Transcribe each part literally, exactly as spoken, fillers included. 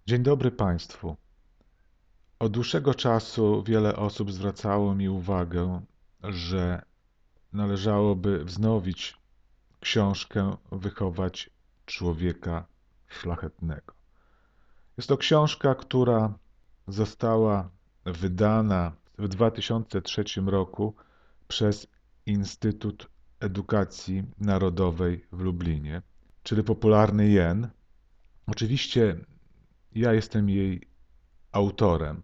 Dzień dobry Państwu. Od dłuższego czasu wiele osób zwracało mi uwagę, że należałoby wznowić książkę Wychować człowieka szlachetnego. Jest to książka, która została wydana w dwa tysiące trzecim roku przez Instytut Edukacji Narodowej w Lublinie, czyli popularny J E N. Oczywiście ja jestem jej autorem.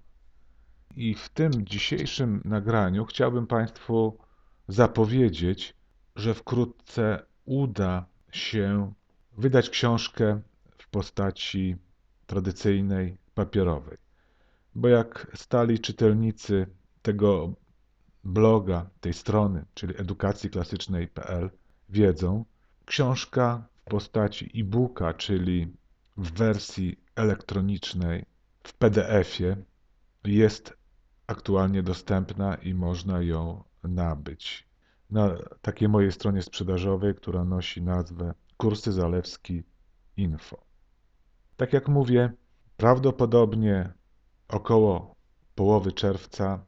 I w tym dzisiejszym nagraniu chciałbym Państwu zapowiedzieć, że wkrótce uda się wydać książkę w postaci tradycyjnej, papierowej. Bo jak stali czytelnicy tego bloga, tej strony, czyli edukacji klasycznej kropka p l, wiedzą, książka w postaci e-booka, czyli w wersji elektronicznej, w P D F-ie, jest aktualnie dostępna i można ją nabyć na takiej mojej stronie sprzedażowej, która nosi nazwę Kursy Zalewski Info. Tak jak mówię, prawdopodobnie około połowy czerwca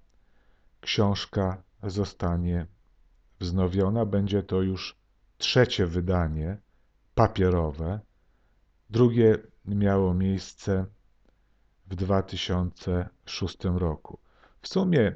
książka zostanie wznowiona. Będzie to już trzecie wydanie papierowe. Drugie miało miejsce w dwa tysiące szóstym roku. W sumie,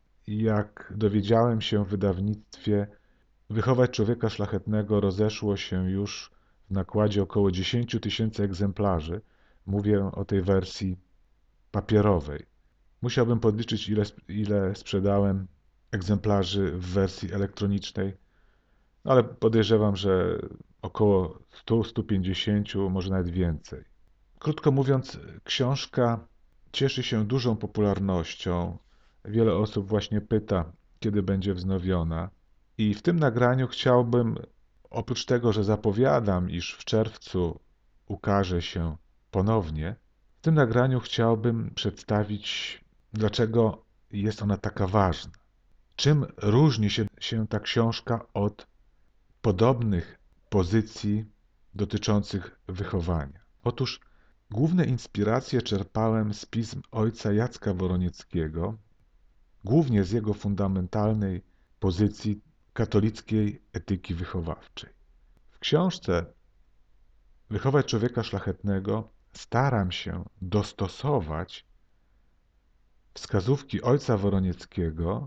jak dowiedziałem się w wydawnictwie, Wychować człowieka szlachetnego rozeszło się już w nakładzie około dziesięć tysięcy egzemplarzy. Mówię o tej wersji papierowej. Musiałbym podliczyć, ile, ile sprzedałem egzemplarzy w wersji elektronicznej, no ale podejrzewam, że około stu do stu pięćdziesięciu, może nawet więcej. Krótko mówiąc, książka cieszy się dużą popularnością. Wiele osób właśnie pyta, kiedy będzie wznowiona. I w tym nagraniu chciałbym, oprócz tego, że zapowiadam, iż w czerwcu ukaże się ponownie, w tym nagraniu chciałbym przedstawić, dlaczego jest ona taka ważna. Czym różni się, się ta książka od podobnych pozycji dotyczących wychowania? Otóż główne inspiracje czerpałem z pism ojca Jacka Woronieckiego, głównie z jego fundamentalnej pozycji katolickiej etyki wychowawczej. W książce Wychować człowieka szlachetnego staram się dostosować wskazówki ojca Woronieckiego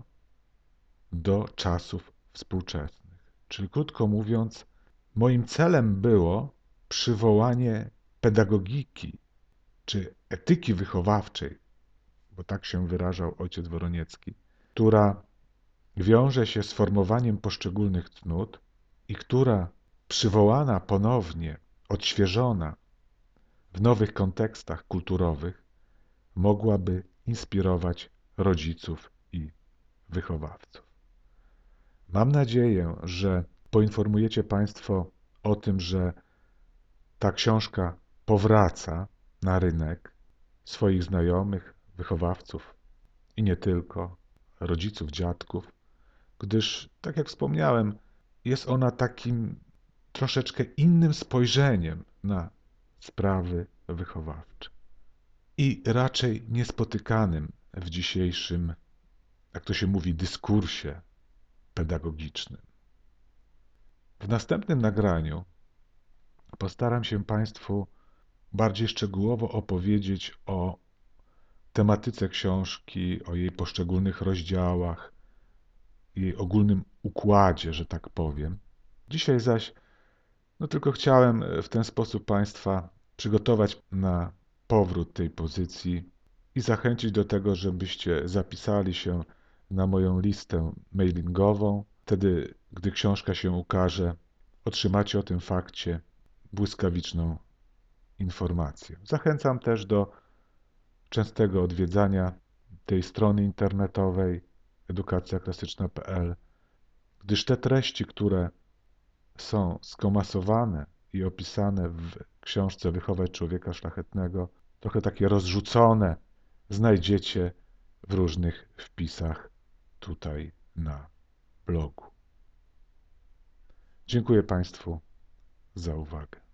do czasów współczesnych. Czyli krótko mówiąc, moim celem było przywołanie pedagogiki czy etyki wychowawczej, bo tak się wyrażał ojciec Woroniecki, która wiąże się z formowaniem poszczególnych cnót i która przywołana ponownie, odświeżona w nowych kontekstach kulturowych, mogłaby inspirować rodziców i wychowawców. Mam nadzieję, że poinformujecie Państwo o tym, że ta książka powraca na rynek swoich znajomych, wychowawców i nie tylko, rodziców, dziadków, gdyż, tak jak wspomniałem, jest ona takim troszeczkę innym spojrzeniem na sprawy wychowawcze i raczej niespotykanym w dzisiejszym, jak to się mówi, dyskursie pedagogicznym. W następnym nagraniu postaram się Państwu bardziej szczegółowo opowiedzieć o tematyce książki, o jej poszczególnych rozdziałach, jej ogólnym układzie, że tak powiem. Dzisiaj zaś no tylko chciałem w ten sposób Państwa przygotować na powrót tej pozycji i zachęcić do tego, żebyście zapisali się na moją listę mailingową. Wtedy, gdy książka się ukaże, otrzymacie o tym fakcie błyskawiczną informację. Zachęcam też do częstego odwiedzania tej strony internetowej edukacja klasyczna kropka p l, gdyż te treści, które są skomasowane i opisane w książce Wychować człowieka szlachetnego, trochę takie rozrzucone, znajdziecie w różnych wpisach tutaj na blogu. Dziękuję Państwu za uwagę.